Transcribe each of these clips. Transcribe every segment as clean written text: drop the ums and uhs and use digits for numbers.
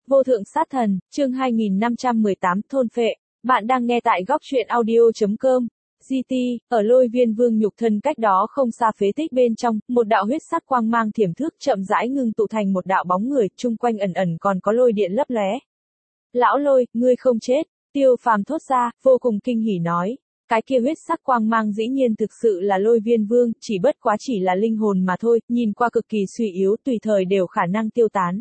Vô thượng sát thần, chương 2518, thôn phệ. Bạn đang nghe tại góc truyện audio.com. GT, ở Lôi Viên Vương nhục thân cách đó không xa phế tích bên trong, một đạo huyết sắc quang mang thiểm thước chậm rãi ngưng tụ thành một đạo bóng người, chung quanh ẩn ẩn còn có lôi điện lấp lóe. Lão Lôi, ngươi không chết, Tiêu Phàm thốt ra, vô cùng kinh hỉ nói. Cái kia huyết sắc quang mang dĩ nhiên thực sự là Lôi Viên Vương, chỉ bất quá chỉ là linh hồn mà thôi, nhìn qua cực kỳ suy yếu, tùy thời đều khả năng tiêu tán.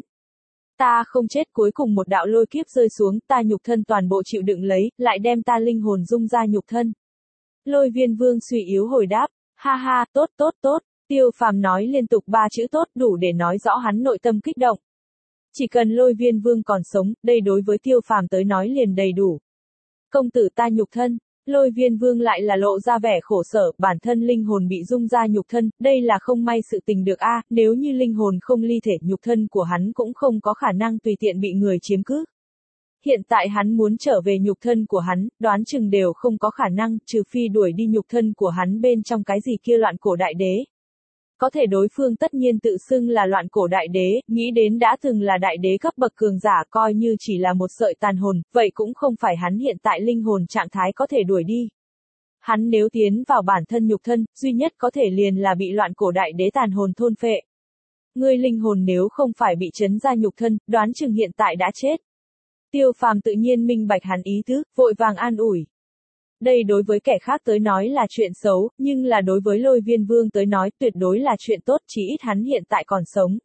Ta không chết, cuối cùng một đạo lôi kiếp rơi xuống, ta nhục thân toàn bộ chịu đựng lấy, lại đem ta linh hồn dung ra nhục thân. Lôi Viên Vương suy yếu hồi đáp, ha ha, tốt tốt tốt, Tiêu Phàm nói liên tục 3 chữ tốt đủ để nói rõ hắn nội tâm kích động. Chỉ cần Lôi Viên Vương còn sống, đây đối với Tiêu Phàm tới nói liền đầy đủ. Công tử ta nhục thân. Lôi Viên Vương lại là lộ ra vẻ khổ sở, bản thân linh hồn bị dung ra nhục thân, đây là không may sự tình được a, nếu như linh hồn không ly thể, nhục thân của hắn cũng không có khả năng tùy tiện bị người chiếm cứ. Hiện tại hắn muốn trở về nhục thân của hắn, đoán chừng đều không có khả năng, trừ phi đuổi đi nhục thân của hắn bên trong cái gì kia loạn cổ đại đế. Có thể đối phương tất nhiên tự xưng là loạn cổ đại đế, nghĩ đến đã từng là đại đế cấp bậc cường giả, coi như chỉ là một sợi tàn hồn, vậy cũng không phải hắn hiện tại linh hồn trạng thái có thể đuổi đi. Hắn nếu tiến vào bản thân nhục thân, duy nhất có thể liền là bị loạn cổ đại đế tàn hồn thôn phệ. Ngươi linh hồn nếu không phải bị chấn ra nhục thân, đoán chừng hiện tại đã chết. Tiêu Phàm tự nhiên minh bạch hắn ý tứ, vội vàng an ủi. Đây đối với kẻ khác tới nói là chuyện xấu, nhưng là đối với Lôi Viên Vương tới nói tuyệt đối là chuyện tốt, chỉ ít hắn hiện tại còn sống.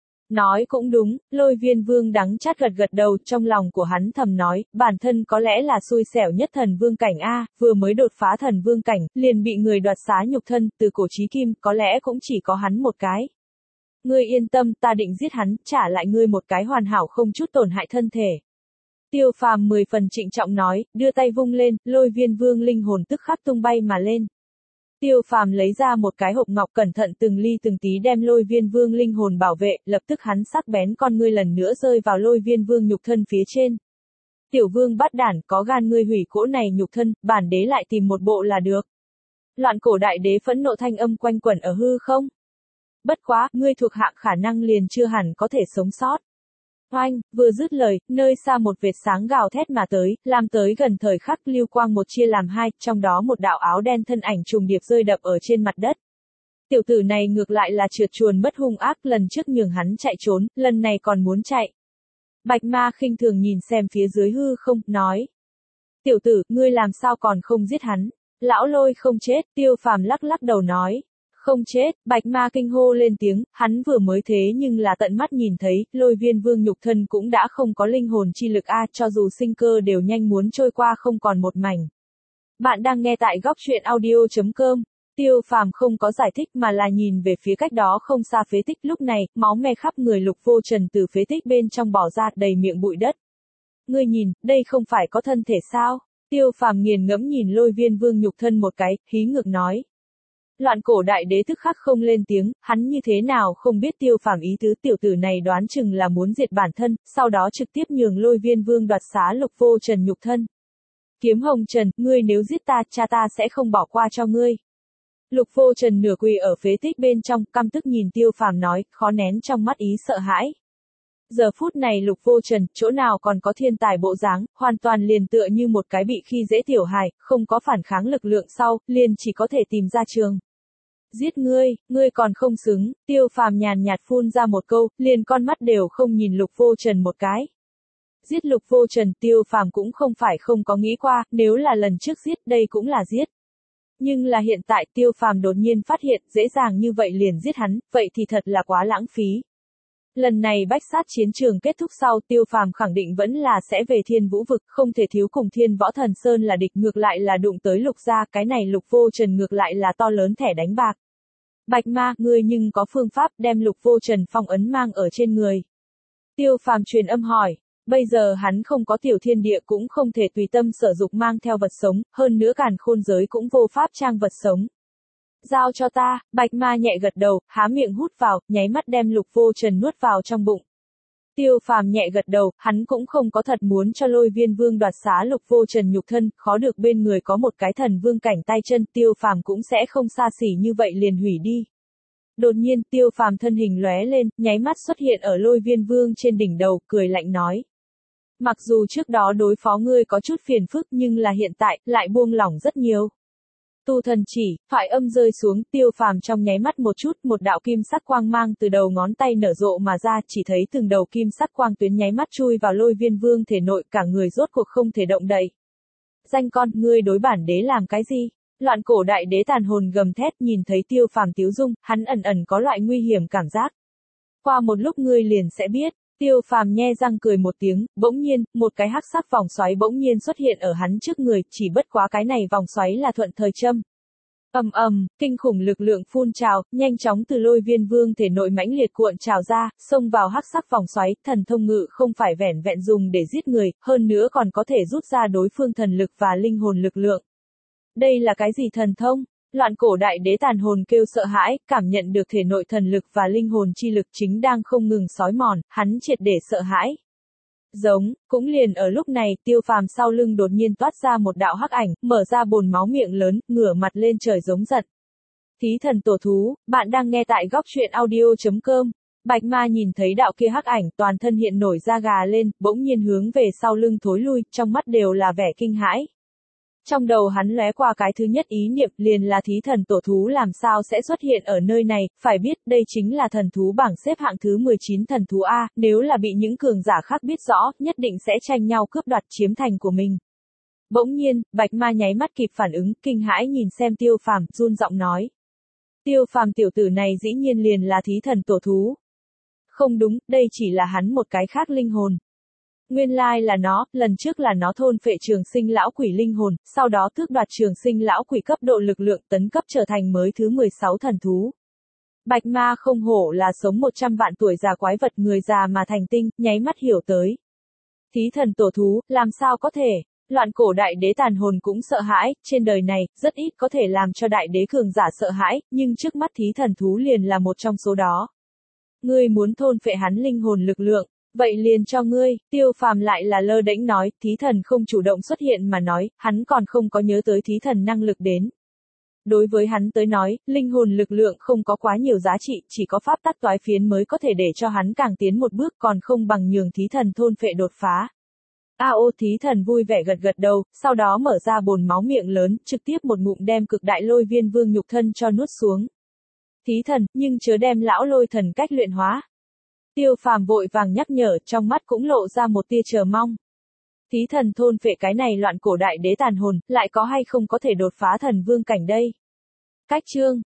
Nói cũng đúng, Lôi Viên Vương đắng chát gật gật đầu, trong lòng của hắn thầm nói, bản thân có lẽ là xui xẻo nhất thần vương cảnh A, vừa mới đột phá thần vương cảnh, liền bị người đoạt xá nhục thân, từ cổ chí kim, có lẽ cũng chỉ có hắn một cái. Ngươi yên tâm, ta định giết hắn, trả lại ngươi một cái hoàn hảo không chút tổn hại thân thể. Tiêu Phàm 10 phần trịnh trọng nói, đưa tay vung lên, Lôi Viên Vương linh hồn tức khắc tung bay mà lên. Tiêu Phàm lấy ra một cái hộp ngọc, cẩn thận từng ly từng tí đem Lôi Viên Vương linh hồn bảo vệ, lập tức hắn sắc bén con ngươi lần nữa rơi vào Lôi Viên Vương nhục thân phía trên. Tiểu Vương bát đản, có gan ngươi hủy cỗ này nhục thân, bản đế lại tìm một bộ là được. Loạn cổ đại đế phẫn nộ thanh âm quanh quẩn ở hư không. Bất quá, ngươi thuộc hạng khả năng liền chưa hẳn có thể sống sót. Oanh, vừa dứt lời, nơi xa một vệt sáng gào thét mà tới, làm tới gần thời khắc lưu quang một chia làm hai, trong đó một đạo áo đen thân ảnh trùng điệp rơi đập ở trên mặt đất. Tiểu tử này ngược lại là trượt chuồn mất hung ác, lần trước nhường hắn chạy trốn, lần này còn muốn chạy. Bạch Ma khinh thường nhìn xem phía dưới hư không, nói. Tiểu tử, ngươi làm sao còn không giết hắn? Lão Lôi không chết, Tiêu Phàm lắc lắc đầu nói. Không chết, Bạch Ma kinh hô lên tiếng, hắn vừa mới thế nhưng là tận mắt nhìn thấy, Lôi Viên Vương nhục thân cũng đã không có linh hồn chi lực a, cho dù sinh cơ đều nhanh muốn trôi qua không còn một mảnh. Bạn đang nghe tại góc truyện audio.com. Tiêu Phàm không có giải thích mà là nhìn về phía cách đó không xa phế tích, lúc này, máu me khắp người Lục Vô Trần từ phế tích bên trong bỏ ra, đầy miệng bụi đất. Ngươi nhìn, đây không phải có thân thể sao? Tiêu Phàm nghiền ngẫm nhìn Lôi Viên Vương nhục thân một cái, hí ngược nói. Loạn cổ đại đế tức khắc không lên tiếng, hắn như thế nào không biết Tiêu Phàm ý tứ, tiểu tử này đoán chừng là muốn diệt bản thân, sau đó trực tiếp nhường Lôi Viên Vương đoạt xá Lục Vô Trần nhục thân. Kiếm Hồng Trần, ngươi nếu giết ta, cha ta sẽ không bỏ qua cho ngươi. Lục Vô Trần nửa quỳ ở phế tích bên trong, căm tức nhìn Tiêu Phàm nói, khó nén trong mắt ý sợ hãi. Giờ phút này Lục Vô Trần, chỗ nào còn có thiên tài bộ dáng, hoàn toàn liền tựa như một cái bị khi dễ tiểu hài, không có phản kháng lực lượng sau, liền chỉ có thể tìm ra trường. Giết ngươi còn không xứng, Tiêu Phàm nhàn nhạt phun ra một câu, liền con mắt đều không nhìn Lục Vô Trần một cái. Giết Lục Vô Trần, Tiêu Phàm cũng không phải không có nghĩ qua, nếu là lần trước giết, đây cũng là giết. Nhưng là hiện tại Tiêu Phàm đột nhiên phát hiện, dễ dàng như vậy liền giết hắn, vậy thì thật là quá lãng phí. Lần này bách sát chiến trường kết thúc sau, Tiêu Phàm khẳng định vẫn là sẽ về Thiên Vũ vực, không thể thiếu cùng Thiên Võ Thần Sơn là địch, ngược lại là đụng tới Lục gia, cái này Lục Vô Trần ngược lại là to lớn thẻ đánh bạc. Bạch Ma, ngươi nhưng có phương pháp đem Lục Vô Trần phong ấn mang ở trên người. Tiêu Phàm truyền âm hỏi, bây giờ hắn không có tiểu thiên địa cũng không thể tùy tâm sở dục mang theo vật sống, hơn nữa càn khôn giới cũng vô pháp trang vật sống. Giao cho ta, Bạch Ma nhẹ gật đầu, há miệng hút vào, nháy mắt đem Lục Vô Trần nuốt vào trong bụng. Tiêu Phàm nhẹ gật đầu, hắn cũng không có thật muốn cho Lôi Viên Vương đoạt xá Lục Vô Trần nhục thân, khó được bên người có một cái thần vương cảnh tay chân, Tiêu Phàm cũng sẽ không xa xỉ như vậy liền hủy đi. Đột nhiên, Tiêu Phàm thân hình lóe lên, nháy mắt xuất hiện ở Lôi Viên Vương trên đỉnh đầu, cười lạnh nói. Mặc dù trước đó đối phó ngươi có chút phiền phức nhưng là hiện tại, lại buông lỏng rất nhiều. Tu thần chỉ, thoại âm rơi xuống, Tiêu Phàm trong nháy mắt một chút, một đạo kim sắc quang mang từ đầu ngón tay nở rộ mà ra, chỉ thấy từng đầu kim sắc quang tuyến nháy mắt chui vào Lôi Viên Vương thể nội, cả người rốt cuộc không thể động đậy. Danh con, ngươi đối bản đế làm cái gì? Loạn cổ đại đế tàn hồn gầm thét, nhìn thấy Tiêu Phàm tiếu dung, hắn ẩn ẩn có loại nguy hiểm cảm giác. Qua một lúc ngươi liền sẽ biết. Tiêu Phàm nhe răng cười một tiếng, bỗng nhiên, một cái hắc sắc vòng xoáy bỗng nhiên xuất hiện ở hắn trước người, chỉ bất quá cái này vòng xoáy là thuận thời châm. Ầm ầm, kinh khủng lực lượng phun trào, nhanh chóng từ Lôi Viên Vương thể nội mãnh liệt cuộn trào ra, xông vào hắc sắc vòng xoáy, thần thông ngự không phải vẻn vẹn dùng để giết người, hơn nữa còn có thể rút ra đối phương thần lực và linh hồn lực lượng. Đây là cái gì thần thông? Loạn cổ đại đế tàn hồn kêu sợ hãi, cảm nhận được thể nội thần lực và linh hồn chi lực chính đang không ngừng xói mòn, hắn triệt để sợ hãi. Giống, cũng liền ở lúc này, Tiêu Phàm sau lưng đột nhiên toát ra một đạo hắc ảnh, mở ra bồn máu miệng lớn, ngửa mặt lên trời giống giận. Thí thần tổ thú, bạn đang nghe tại góc truyện audio.com. Bạch Ma nhìn thấy đạo kia hắc ảnh, toàn thân hiện nổi da gà lên, bỗng nhiên hướng về sau lưng thối lui, trong mắt đều là vẻ kinh hãi. Trong đầu hắn lóe qua cái thứ nhất ý niệm, liền là thí thần tổ thú làm sao sẽ xuất hiện ở nơi này, phải biết đây chính là thần thú bảng xếp hạng thứ 19 thần thú A, nếu là bị những cường giả khác biết rõ, nhất định sẽ tranh nhau cướp đoạt chiếm thành của mình. Bỗng nhiên, Bạch Ma nháy mắt kịp phản ứng, kinh hãi nhìn xem Tiêu Phàm, run giọng nói. Tiêu Phàm tiểu tử này dĩ nhiên liền là thí thần tổ thú. Không đúng, đây chỉ là hắn một cái khác linh hồn. Nguyên lai là nó, lần trước là nó thôn phệ trường sinh lão quỷ linh hồn, sau đó tước đoạt trường sinh lão quỷ cấp độ lực lượng tấn cấp trở thành mới thứ 16 thần thú. Bạch Ma không hổ là sống 100 vạn tuổi già quái vật người già mà thành tinh, nháy mắt hiểu tới. Thí thần tổ thú, làm sao có thể? Loạn cổ đại đế tàn hồn cũng sợ hãi, trên đời này, rất ít có thể làm cho đại đế cường giả sợ hãi, nhưng trước mắt thí thần thú liền là một trong số đó. Ngươi muốn thôn phệ hắn linh hồn lực lượng. Vậy liền cho ngươi, Tiêu Phàm lại là lơ đễnh nói, thí thần không chủ động xuất hiện mà nói, hắn còn không có nhớ tới thí thần năng lực đến. Đối với hắn tới nói, linh hồn lực lượng không có quá nhiều giá trị, chỉ có pháp tắc toái phiến mới có thể để cho hắn càng tiến một bước, còn không bằng nhường thí thần thôn phệ đột phá. Ao thí thần vui vẻ gật gật đầu, sau đó mở ra bồn máu miệng lớn, trực tiếp một ngụm đem cực đại Lôi Viên Vương nhục thân cho nuốt xuống. Thí thần, nhưng chớ đem lão lôi thần cách luyện hóa. Tiêu Phàm vội vàng nhắc nhở, trong mắt cũng lộ ra một tia chờ mong. Thí thần thôn phệ cái này loạn cổ đại đế tàn hồn, lại có hay không có thể đột phá thần vương cảnh đây? Cách chương